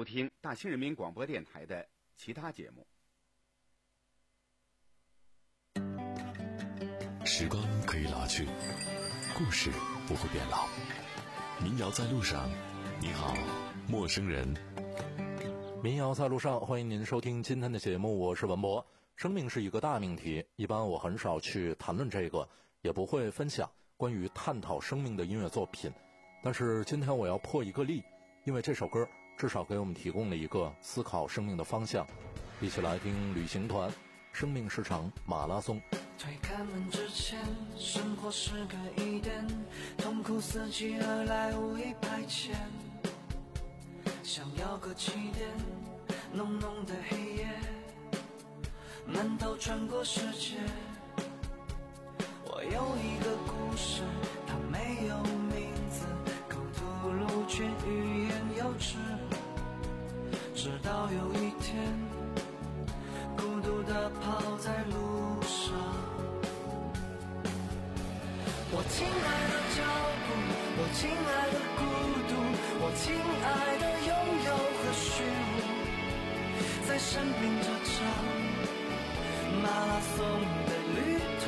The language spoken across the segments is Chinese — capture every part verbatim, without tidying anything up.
收听大兴人民广播电台的其他节目。 时光可以老去，故事不会变老。民谣在路上，你好，陌生人。 民谣在路上，欢迎您收听今天的节目，我是文博。生命是一个大命题，一般我很少去谈论这个，也不会分享关于探讨生命的音乐作品。但是今天我要破一个例，因为这首歌至少给我们提供了一个思考生命的方向。一起来听旅行团，生命是场马拉松。 推开门之前，生活是个疑点，痛苦伺机而来，无意排遣，想要个起点，浓浓的黑夜，闷头穿过世界。我有一个故事，它没有名字，口吐露却欲言又止，直到有一天，孤独地跑在路上。我亲爱的脚步，我亲爱的孤独，我亲爱的拥有和虚无，在生命这场马拉松的旅途。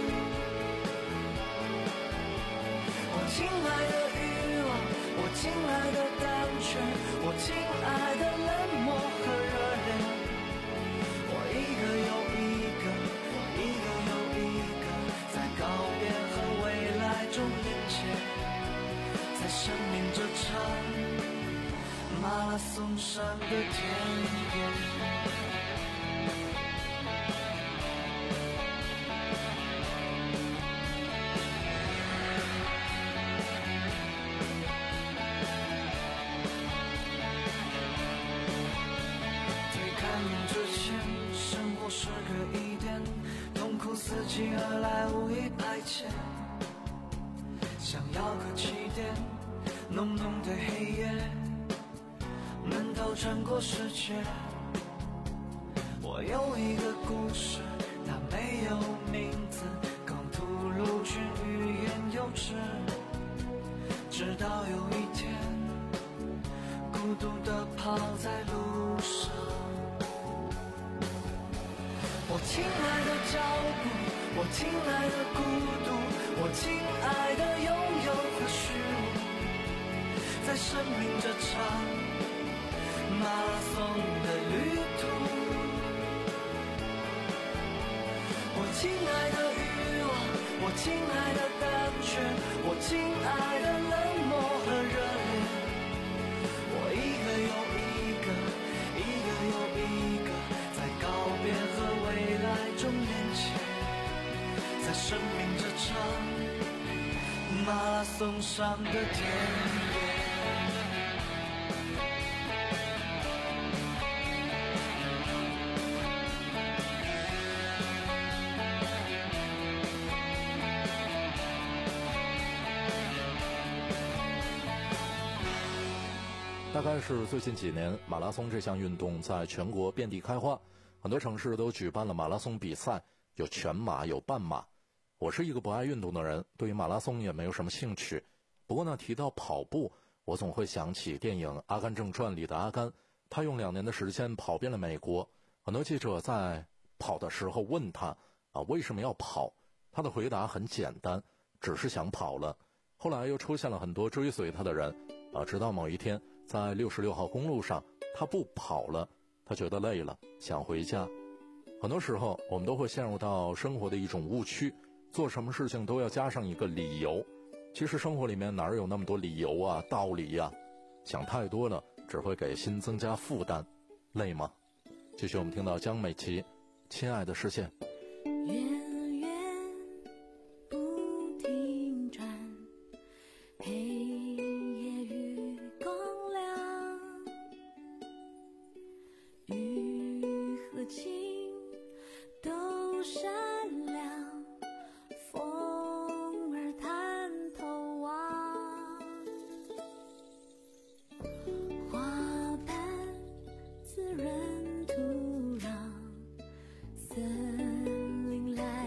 我亲爱的欲望，我亲爱的胆怯，我亲爱的冷漠和热烈，我一个又一个，我一个又一个，在告别和未来中连接，在生命这场马拉松上的田野。生活是个疑点，痛苦伺机而来，无意排遣，想要个起点，浓浓的黑夜，闷头穿过世界。我有一个故事，它没有名字，口吐露却欲言又止，直到有一天，孤独地跑在路上。我亲爱的脚步，我亲爱的孤独，我亲爱的拥有和虚无，在生命这场马拉松的旅途。我亲爱的欲望，我亲爱的胆怯，我亲爱的冷漠和热烈，我一个又一个，一个又一个，在告别和未来中连接，在生命这场马拉松上的田野。 大概是最近几年，马拉松这项运动在全国遍地开花，很多城市都举办了马拉松比赛，有全马有半马。我是一个不爱运动的人，对于马拉松也没有什么兴趣。不过呢，提到跑步，我总会想起电影《阿甘正传》里的阿甘，他用两年的时间跑遍了美国。很多记者在跑的时候问他啊，为什么要跑？他的回答很简单，只是想跑了。后来又出现了很多追随他的人啊，直到某一天，在六十六号公路上，他不跑了，他觉得累了，想回家。很多时候我们都会陷入到生活的一种误区，做什么事情都要加上一个理由。其实生活里面哪有那么多理由啊道理呀、啊、想太多了只会给心增加负担。累吗？继续我们听到江美琪亲爱的视线。 源源不停转，黑夜与光亮，雨和晴都闪亮，风儿探头望，花瓣滋润土壤，森林来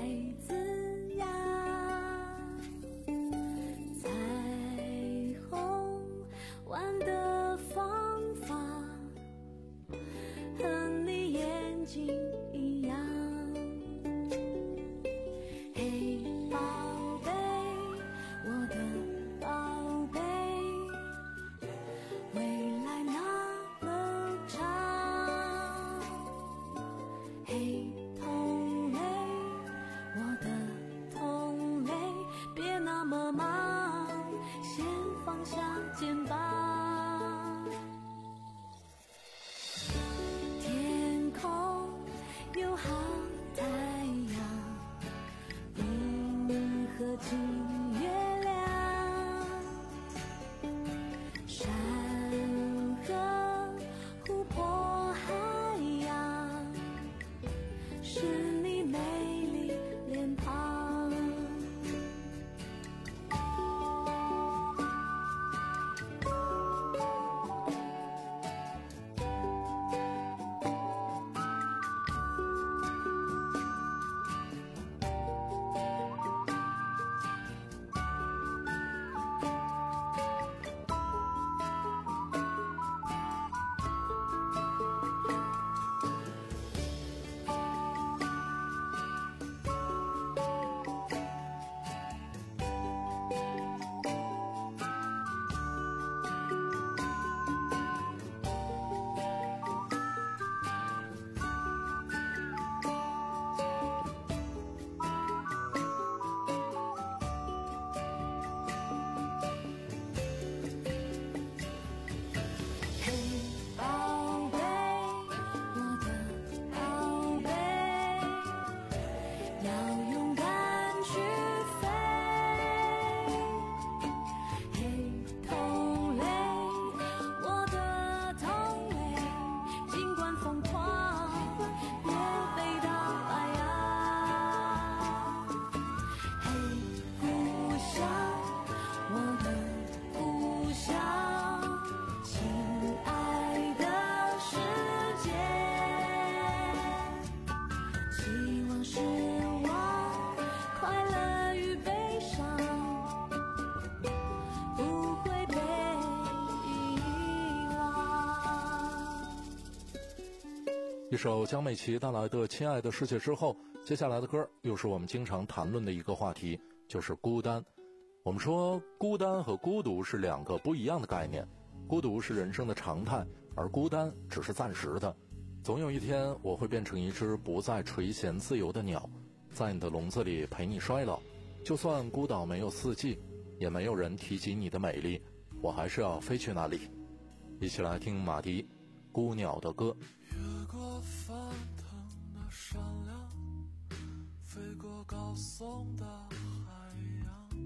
一首江美琪带来的《亲爱的世界》之后，接下来的歌又是我们经常谈论的一个话题，就是孤单。我们说孤单和孤独是两个不一样的概念，孤独是人生的常态，而孤单只是暂时的。总有一天我会变成一只不再垂涎自由的鸟，在你的笼子里陪你衰老。就算孤岛没有四季，也没有人提及你的美丽，我还是要飞去那里。一起来听马迪《孤鸟的歌》。 越过翻腾的山梁，飞过高耸的海洋，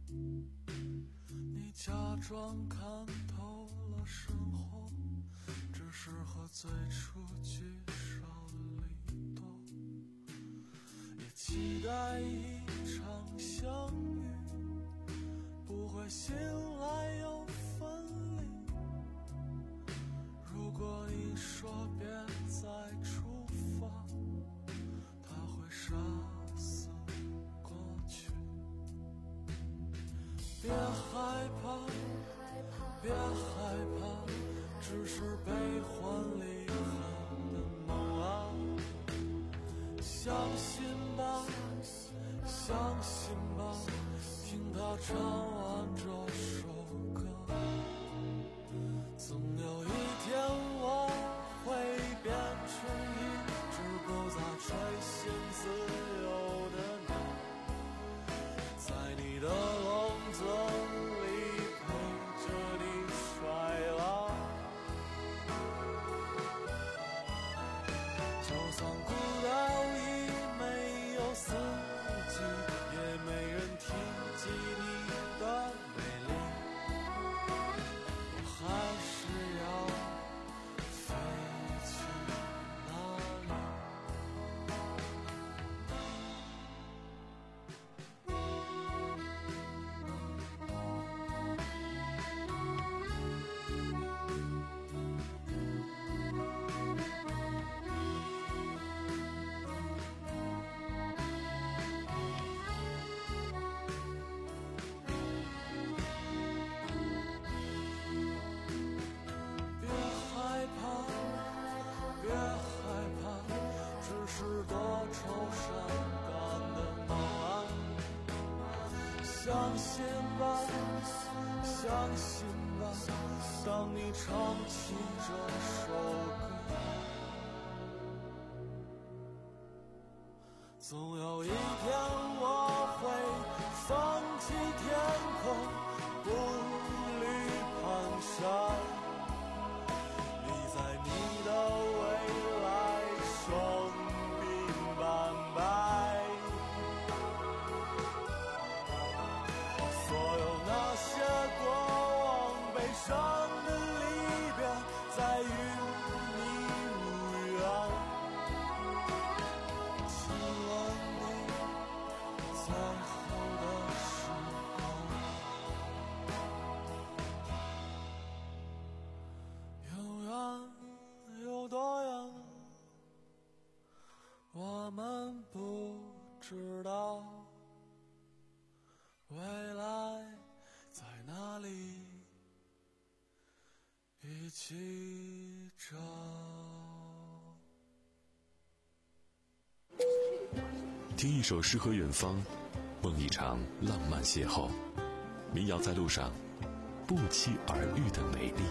你假装看透了生活，只是和最初聚少离多，也期待一场相遇，不会醒来又分离。如果你说别再出发，它会杀死过去。别害怕，别害怕，只是悲欢离合的梦啊！相信吧，相信吧，听他唱完这首歌。总有一天我会变成一只不再垂涎自由的鸟，在你的笼子里陪着你衰老。就算孤岛已没有四季，也没人提及你的美丽，我还是要飞去哪里？别害怕，别害怕，只是多愁善感的梦啊！相信吧，相信吧，当你唱起这首歌，总有一天我会放弃天空，步履蹒跚，你在你的未来双鬓斑白，所有那些过往悲伤的离别，在与你无缘。亲吻你最后的时光，永远有多远，我们不知道，未来在哪里，一起找。 听一首诗和远方，梦一场浪漫邂逅。民谣在路上，不期而遇的美丽。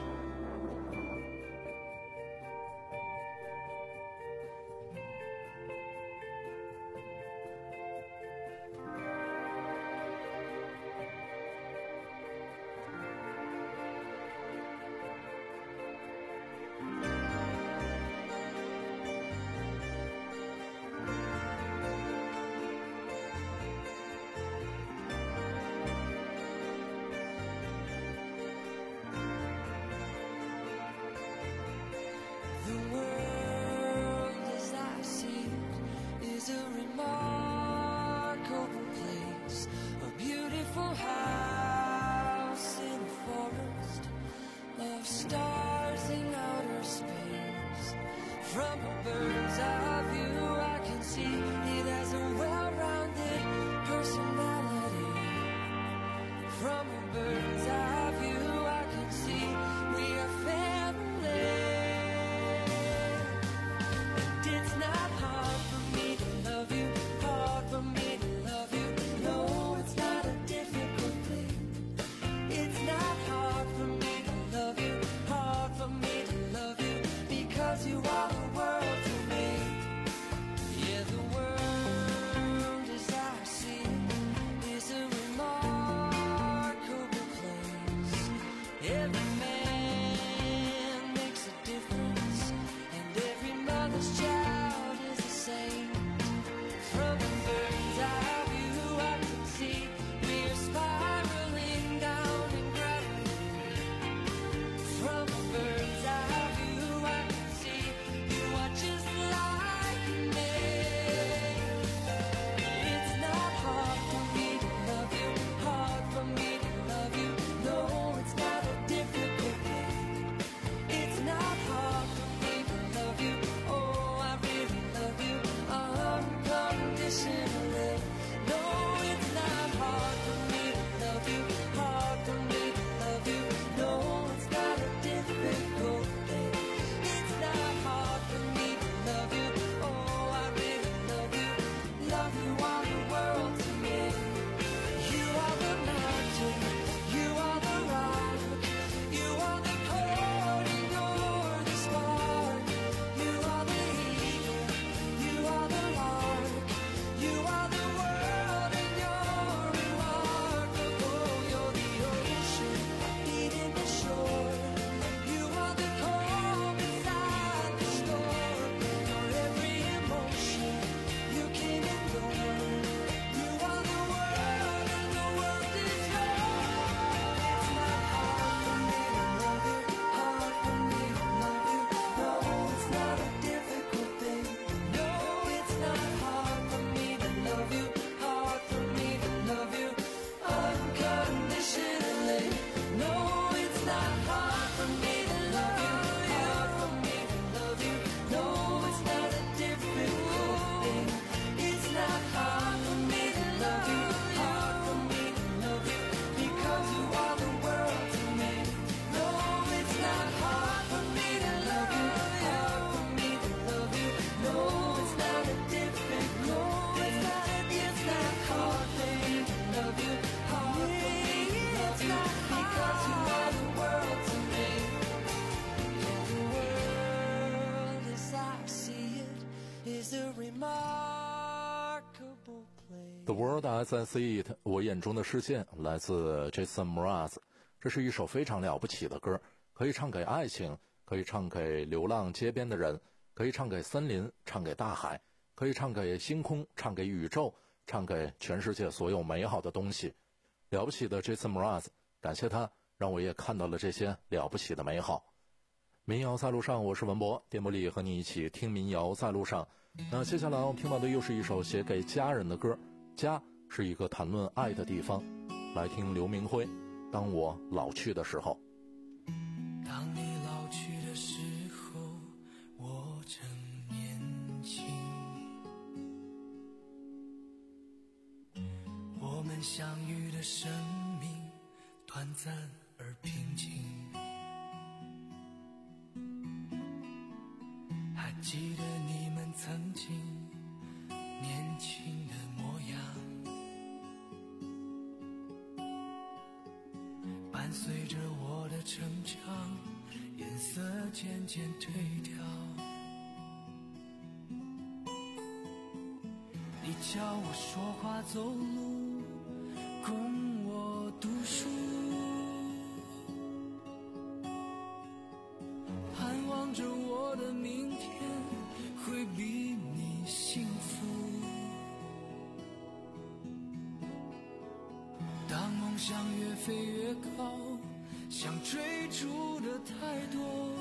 you are the world to me. Yeah, the world as I see it is a remarkable place. Every man makes a difference, and every mother's child is the same. From a bird's eye view I can see we're spiraling down in gravity. From a bird's eye view I can see you are just like me. It's not hard for me to love you, hard for me to love you. No, it's not a difficult thing. It's not hard for me to love you. Oh, I really love you unconditionally. No, it's not hard for me to love you, hard for me to love you. No, it's not a difficult thing. It's not hard for me to love you. Oh, I really love you. Love you are the world to me. You are the mountain, you are the rock, you are the chord and you're the spark. You are the eagle, you are the lark, you are the world and you're remarkable. You're the ocean beating the shore, you are the calm beside the storm. You're every emotion you can endure. You are the world and the world is yours. It's not hard for me to love you, hard for me to love you. No, it's not a difficult thing. No, it's not hard for me to love you, hard for me to love you unconditionally. No, it's not hard for me to love you, hard for me to love you. No, it's not a difficult thing. It's not hard for me to love you, hard for me to love you, because you are the world to me. No, it's not hard for me to love you, hard for me to love you. No, it's not a difficult, it's not, it's not hard for me to love you, hard for me to love you, because you are the world to me. The world as I see it is a remarkable place. The World as I See It， 我眼中的世界，来自 Jason Mraz。这是一首非常了不起的歌，可以唱给爱情，可以唱给流浪街边的人，可以唱给森林，唱给大海，可以唱给星空，唱给宇宙，唱给全世界所有美好的东西。了不起的 Jason Mraz， 感谢他，让我也看到了这些了不起的美好。民谣在路上，我是文博，电波里和你一起听民谣在路上。那接下来我们听到的又是一首写给家人的歌，家是一个谈论爱的地方。来听刘明辉，当我老去的时候。 当你老去的时候，我正年轻。我们相遇的生命短暂而平静。还记得你们曾经年轻的模样，伴随着我的成长，颜色渐渐褪掉。你教我说话走路，供我读书，盼望着我的明天会比你幸福。当梦想越飞越高，想追逐的太多，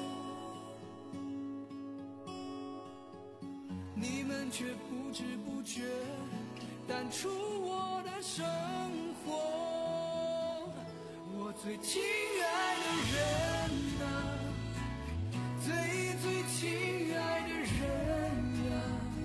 你们却不知不觉淡出我的生活。我最亲爱的人啊，最最亲爱的人呀，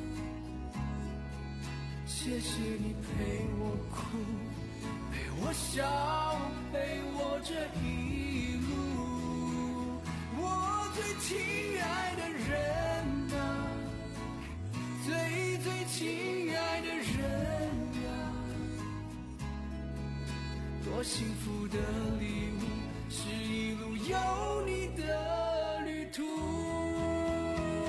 谢谢你陪我哭，陪我笑，陪我这一路。我最亲爱的人啊，最最亲爱的人呀，多幸福的礼物，是一路有你的旅途。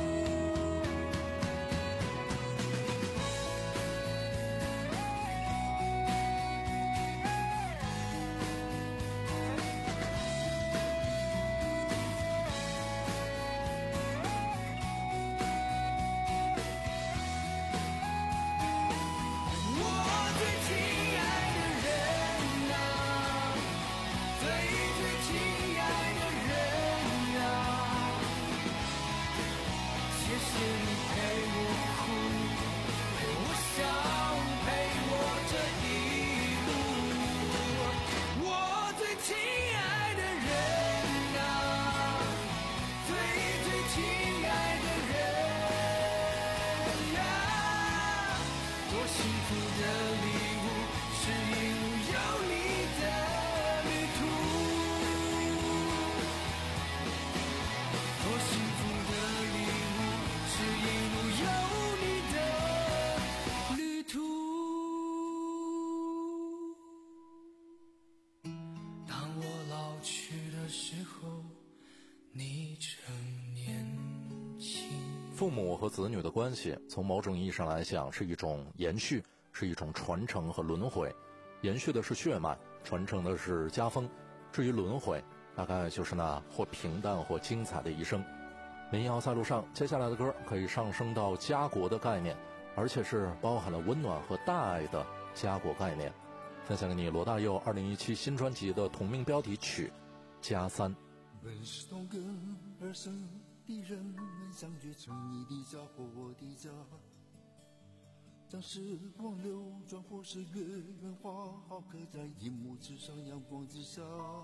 父母和子女的关系，从某种意义上来讲是一种延续，是一种传承和轮回。延续的是血脉，传承的是家风，至于轮回，大概就是那或平淡或精彩的一生。民谣在路上，接下来的歌可以上升到家国的概念，而且是包含了温暖和大爱的家国概念。分享给你罗大佑二零一七新专辑的同名标题曲《家三》。 本是同根而生的人们相聚成你的家或我的家，将时光流转或是月圆花好刻在银幕之上，阳光之下，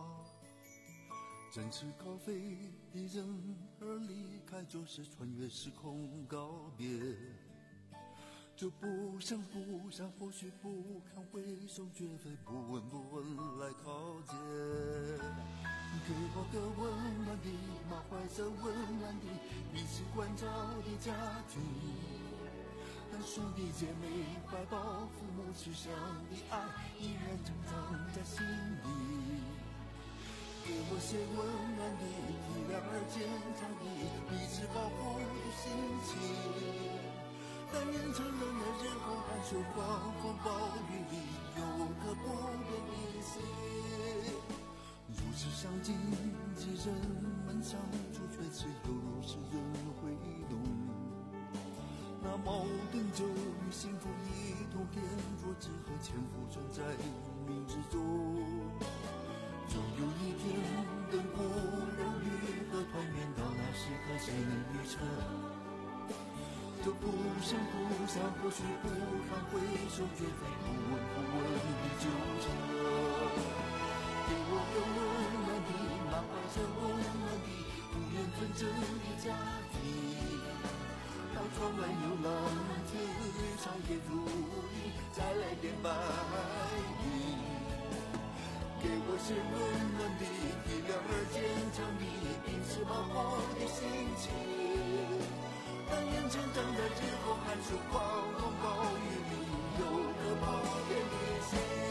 正吃咖啡的人而离开，就是穿越时空告别。这不声不响，或许不堪回首，绝非不闻不问来靠近。给我个温暖的，满怀着温暖的，彼此关照的家庭，让兄弟姐妹怀抱，父母慈祥的爱依然成长在心里。给我些温暖的，体谅而坚强的，彼此保护的心情。但愿成人的日后，寒暑狂风暴雨里，有颗不变的心。如此相近的人们相处，却是有如世人会懂。那矛盾就与幸福一同变弱，只和潜伏存在冥冥之中。终有一天，灯火让愈合团圆，到那时可谁能预测？这不声不响，或许不堪回首，绝非不闻不问的纠缠。给我个温暖的，满怀着温暖的，不愿纷争的家庭。当窗外有蓝天，长夜如云，再来点白云。给我些温暖的，体谅而坚强的，彼此保护的心情。但愿成长的日后，寒暑狂风暴雨里，有颗不变的心。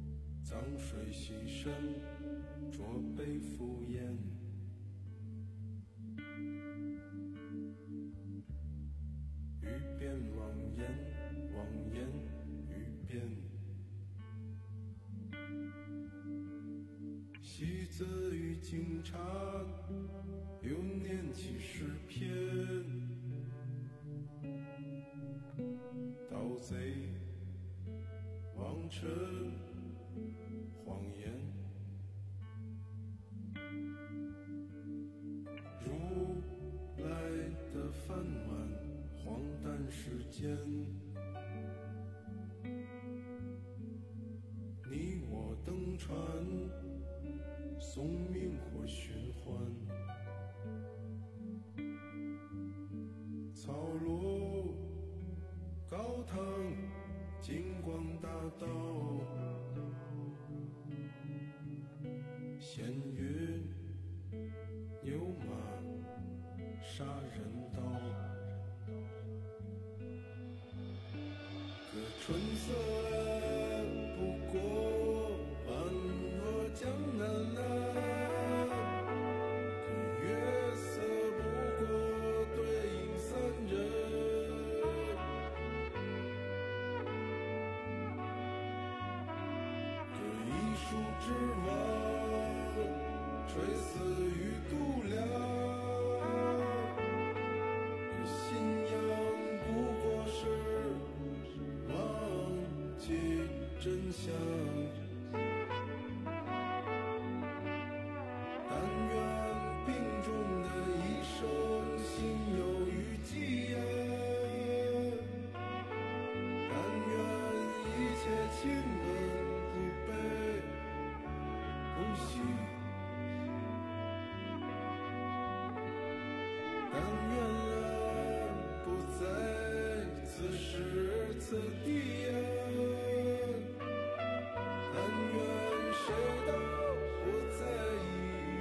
江水洗身，浊杯敷衍， 清茶，又念起诗篇，盗贼王臣谎言，如来的饭碗，荒诞世间，你我登船，送命或寻欢，草落高堂，金光大道，闲云牛马杀人刀，可春色不过般若江南啊，可月色不过对影三人，可一树之王垂死于度量，可信仰不过是忘记真相。但愿病中的一生心有余悸啊，但愿一切亲吻不悲不喜，但愿啊不在此时此地啊，但愿谁都不在意。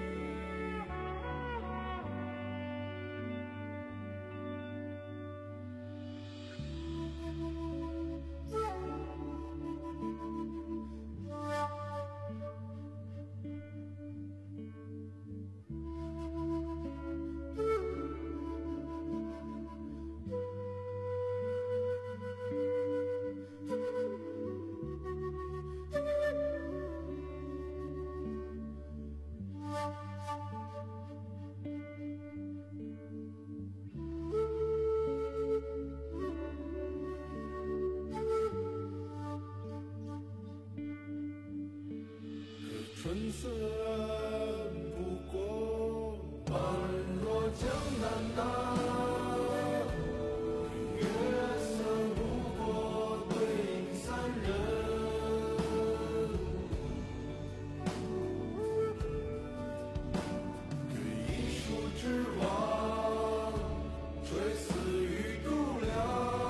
春色不过般若江南啊，月色不过对影三人，可一树之王垂死于度量，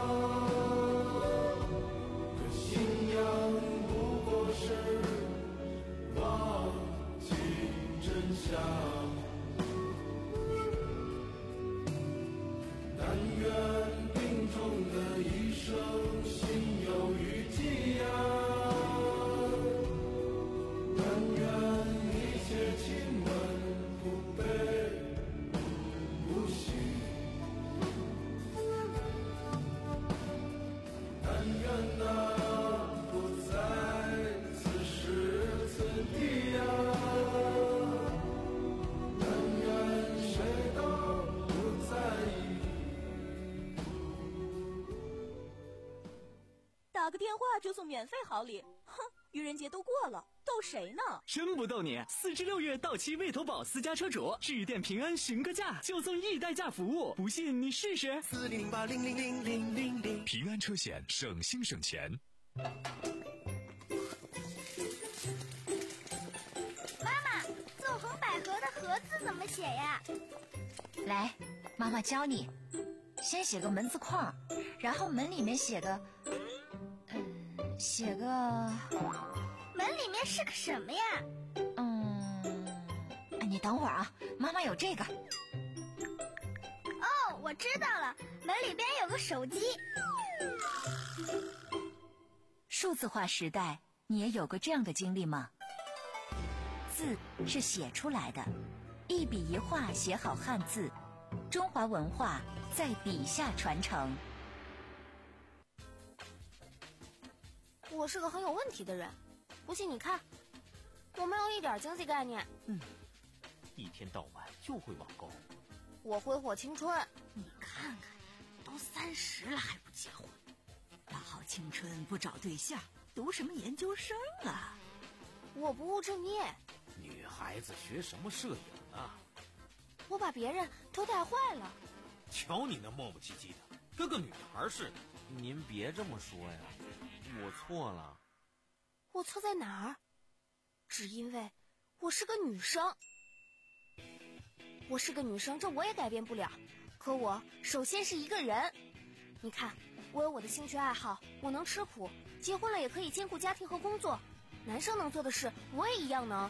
可信仰不过是忘记真相，但愿病中的一生心有余悸啊，但愿一切亲吻不悲不喜，但愿那不在此时此地啊，但愿谁都不在意。 打个电话就送免费好礼，哼，愚人节都过了，逗谁呢？ 真不逗你，四至六月到期未投保私家车主，致电平安询个价，就送易代驾服务，不信你试试。 四零零八零零零零零零， 平安车险，省心省钱。 妈妈，纵横捭阖的阖字怎么写呀？ 来，妈妈教你，先写个门字框，然后门里面写个，嗯，写个， 门里面是个什么呀？ 嗯，你等会儿啊，妈妈有这个。 哦，我知道了，门里边有个手机。 数字化时代，你也有过这样的经历吗？字是写出来的，一笔一画写好汉字，中华文化在笔下传承。 我是个很有问题的人，不信你看，我没有一点经济概念。 嗯， 一天到晚就会网购。 我挥霍青春。 你看看，都三十了还不结婚，大好青春不找对象，读什么研究生啊？ 我不务正业。 女孩子学什么摄影啊？ 我把别人都带坏了。 瞧你那磨磨唧唧的，跟个女孩似的。 您别这么说呀，我错了。 我错在哪儿？只因为我是个女生。我是个女生，这我也改变不了。可我首先是一个人。你看，我有我的兴趣爱好，我能吃苦，结婚了也可以兼顾家庭和工作。男生能做的事，我也一样能。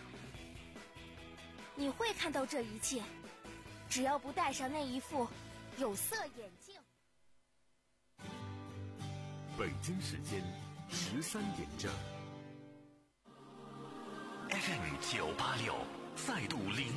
你会看到这一切，只要不戴上那一副有色眼镜。 北京时间十三点整。F M 九八六再度领